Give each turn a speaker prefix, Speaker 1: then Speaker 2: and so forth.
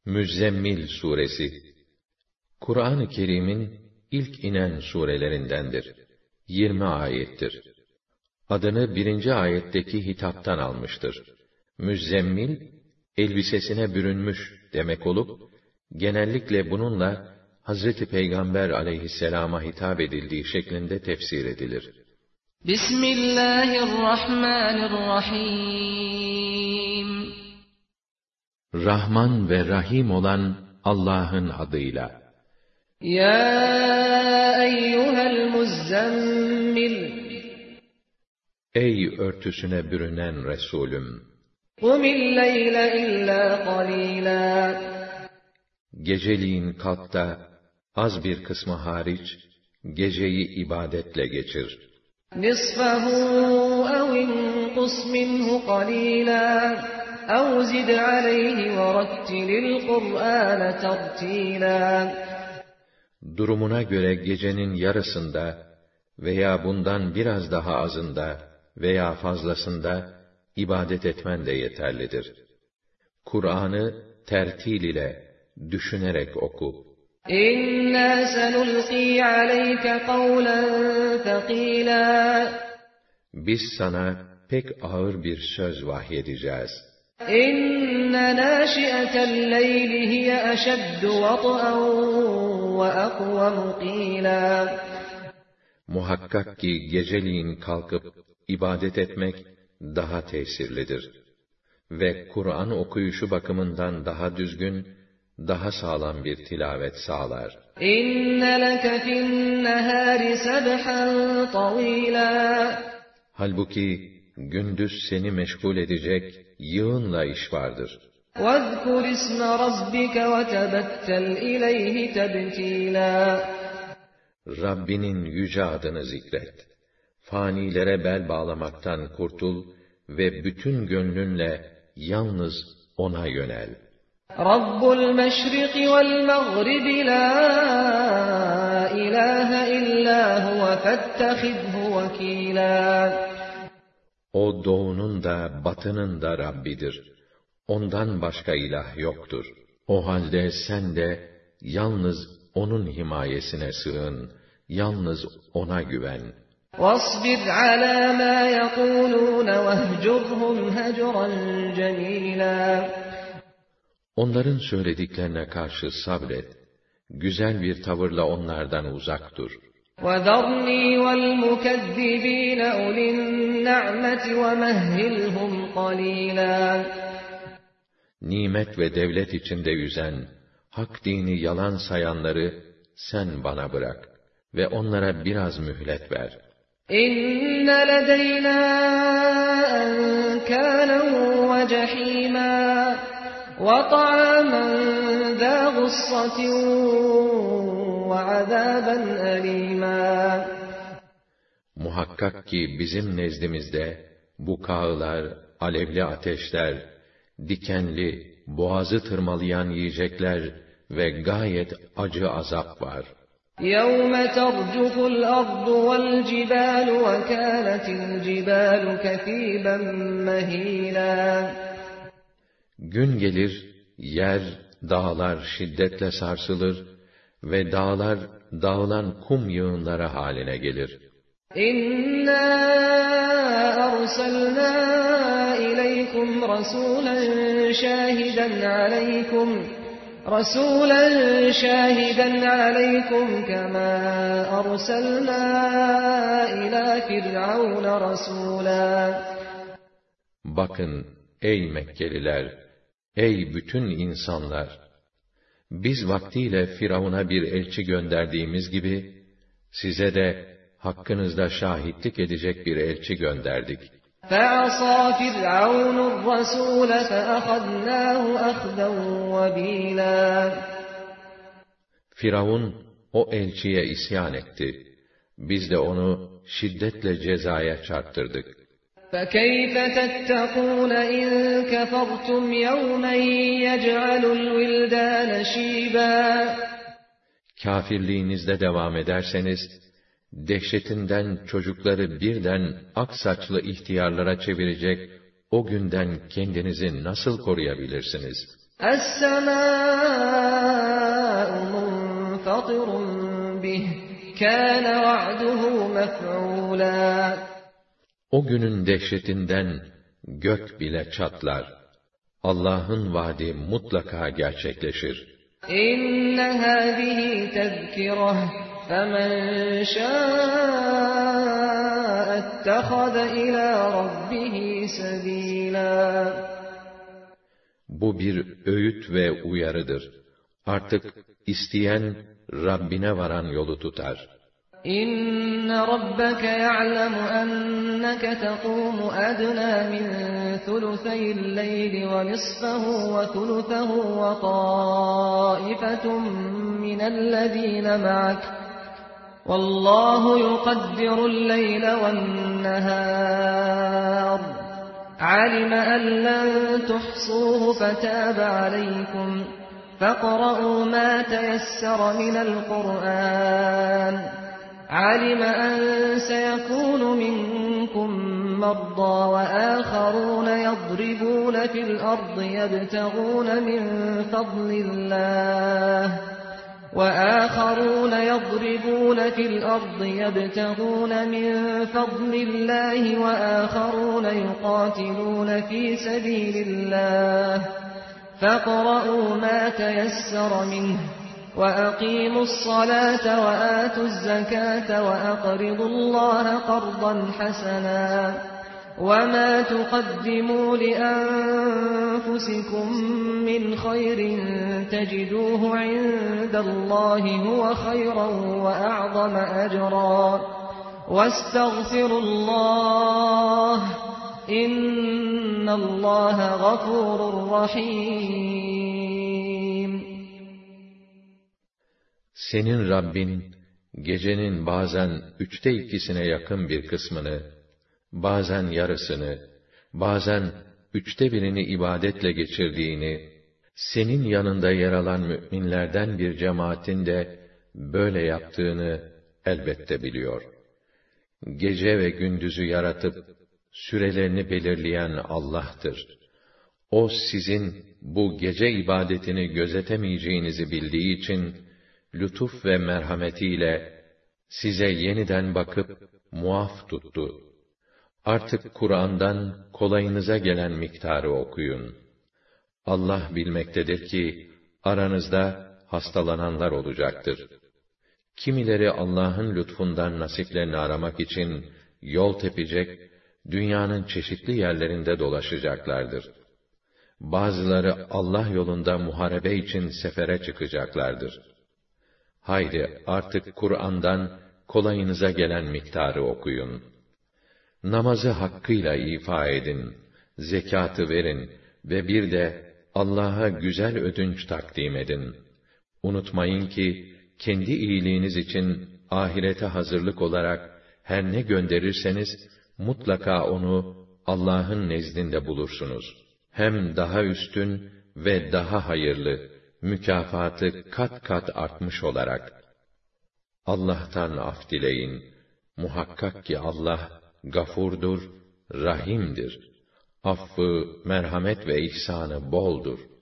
Speaker 1: Müzzemmil suresi, Kur'an-ı Kerim'in ilk inen surelerindendir. 20 ayettir. Adını 1. ayetteki hitaptan almıştır. Müzzemmil, elbisesine bürünmüş demek olup, genellikle bununla Hazreti Peygamber aleyhisselama hitap edildiği şeklinde tefsir edilir.
Speaker 2: Bismillahirrahmanirrahim.
Speaker 1: Rahman ve Rahim olan Allah'ın adıyla.
Speaker 2: Ya eyyuhel muzzemmil.
Speaker 1: Ey örtüsüne bürünen Resulüm!
Speaker 2: Kumil leyle illa qalila.
Speaker 1: Geceliğin kalk da, az bir kısmı hariç, geceyi ibadetle geçir.
Speaker 2: Nisfahu ev inqus minhu qalila. اَوْ زِدْ عَلَيْهِ وَرَتِّلِ الْقُرْآنَ تَرْتِيلًا.
Speaker 1: Durumuna göre gecenin yarısında veya bundan biraz daha azında veya fazlasında ibadet etmen de yeterlidir. Kur'an'ı tertil ile, düşünerek oku.
Speaker 2: İnna senulqi aleyke kavlen thaqila.
Speaker 1: Biz sana pek ağır bir söz vahyedeceğiz.
Speaker 2: İnne nâşi'atel leyli hiye eşeddu vat'an ve akvamu qîlâ.
Speaker 1: Muhakkak ki geceliğin kalkıp ibadet etmek daha tesirlidir. Ve Kur'an okuyuşu bakımından daha düzgün, daha sağlam bir tilavet sağlar.
Speaker 2: İnne leke fi'n-nehâri sebhan tavîlâ.
Speaker 1: Halbuki gündüz seni meşgul edecek yığınla iş vardır.
Speaker 2: وَاذْكُرِ اسْمَ رَبِّكَ وَتَبَتَّلْ إِلَيْهِ تَبْتِيلًا.
Speaker 1: Rabbinin yüce adını zikret. Fanilere bel bağlamaktan kurtul ve bütün gönlünle yalnız ona yönel.
Speaker 2: Rabbul meşriki vel mağribi la ilahe illa huve fettehidhu vekîlâ.
Speaker 1: O doğunun da batının da Rabbidir. Ondan başka ilah yoktur. O halde sen de yalnız onun himayesine sığın, yalnız ona güven.
Speaker 2: وَاصْبِرْ عَلَى مَا يَقُولُونَ وَاهْجُرْهُمْ هَجْرًا جَمِيلًا.
Speaker 1: Onların söylediklerine karşı sabret, güzel bir tavırla onlardan uzak dur.
Speaker 2: وَذَرْنِي وَالْمُكَذِّبِينَ أُولِي النَّعْمَةِ وَمَهِّلْهُمْ قَلِيلًا.
Speaker 1: Nimet ve devlet içinde yüzen, hak dini yalan sayanları sen bana bırak ve onlara biraz mühlet ver.
Speaker 2: İnne ledeyna enkâlen ve cehîmâ ve ta'amen zâ gussatin ve azâben elîmâ.
Speaker 1: Muhakkak ki bizim nezdimizde bukağılar, alevli ateşler, dikenli, boğazı tırmalayan yiyecekler ve gayet acı azap var.
Speaker 2: يَوْمَ تَرْجُفُ الْأَرْضُ وَالْجِبَالُ وَكَانَتِ الْجِبَالُ كَثِيبًا مَهِيلًا.
Speaker 1: Gün gelir, yer, dağlar şiddetle sarsılır ve dağlar, dağılan kum yığınları haline gelir.
Speaker 2: İnna arsalna ileykum rasulan şahiden aleykum kema arsalna ila firavun rasula.
Speaker 1: Bakın ey Mekkeliler, ey bütün insanlar! Biz vaktiyle Firavun'a bir elçi gönderdiğimiz gibi, size de hakkınızda şahitlik edecek bir elçi gönderdik.
Speaker 2: فَعَصَى فِرْعَوْنُ الرَّسُولَ فَأَخَذْنَاهُ أَخْذًا وَبِيلًا.
Speaker 1: Firavun o elçiye isyan etti. Biz de onu şiddetle cezaya çarptırdık.
Speaker 2: فَكَيْفَ تَتَّقُونَ إِن كَفَرْتُمْ يَوْمًا يَجْعَلُ الْوِلْدَانَ شِيبًا.
Speaker 1: Kâfirliğinizde devam ederseniz, dehşetinden çocukları birden aksaçlı ihtiyarlara çevirecek o günden kendinizi nasıl koruyabilirsiniz?
Speaker 2: السماء منفطر به كان وعده مفعولا.
Speaker 1: O günün dehşetinden gök bile çatlar. Allah'ın vaadi mutlaka gerçekleşir.
Speaker 2: İnne hâzihi tezkireh femen şâ'e ettehade ilâ rabbihi sebîlâ.
Speaker 1: Bu bir öğüt ve uyarıdır. Artık isteyen Rabbine varan yolu tutar.
Speaker 2: İnne rabbeke ya'lemu enneke tekûmu adnâ min thulutayil leyli ve nisfahu ve thuluthahu ve tâifetun minellezîne ma'ak. Vallahu yukaddirul leyle ve'n-nehâr. عَلِمَ أَنْ لَنْ تُحْصُوهُ فَتَابَ عَلَيْكُمْ فَاقْرَؤُوا مَا تَيَسَّرَ مِنَ الْقُرْآنِ عَلِمَ أَنْ سَيَكُونُ مِنْكُمْ مَرْضَى وَآخَرُونَ يَضْرِبُونَ فِي الْأَرْضِ يَبْتَغُونَ مِنْ فَضْلِ اللَّهِ وآخرون يقاتلون في سبيل الله فاقرؤوا ما تيسر منه وأقيموا الصلاة وآتوا الزكاة وأقرضوا الله قرضا حسنا وَمَا تُقَدِّمُوا لِأَنفُسِكُم مِّنْ خَيْرٍ تَجِدُوهُ عِندَ اللَّهِ هُوَ خَيْرًا وَأَعْظَمَ أَجْرًا وَاسْتَغْفِرُوا اللَّهَ إِنَّ اللَّهَ غَفُورٌ رَّحِيمٌ.
Speaker 1: Senin Rabbin gecenin bazen 2/3'üne yakın bir kısmını, bazen yarısını, bazen 1/3'ünü ibadetle geçirdiğini, senin yanında yer alan müminlerden bir cemaatin de böyle yaptığını elbette biliyor. Gece ve gündüzü yaratıp, sürelerini belirleyen Allah'tır. O sizin bu gece ibadetini gözetemeyeceğinizi bildiği için, lütuf ve merhametiyle size yeniden bakıp muaf tuttu. Artık Kur'an'dan kolayınıza gelen miktarı okuyun. Allah bilmektedir ki aranızda hastalananlar olacaktır. Kimileri Allah'ın lütfundan nasiplerini aramak için yol tepecek, dünyanın çeşitli yerlerinde dolaşacaklardır. Bazıları Allah yolunda muharebe için sefere çıkacaklardır. Haydi artık Kur'an'dan kolayınıza gelen miktarı okuyun. Namazı hakkıyla ifa edin, zekatı verin ve bir de Allah'a güzel ödünç takdim edin. Unutmayın ki, kendi iyiliğiniz için ahirete hazırlık olarak her ne gönderirseniz, mutlaka onu Allah'ın nezdinde bulursunuz. Hem daha üstün ve daha hayırlı, mükafatı kat kat artmış olarak. Allah'tan af dileyin. Muhakkak ki Allah, Gafurdur, Rahim'dir. Affı, merhamet ve ihsanı boldur.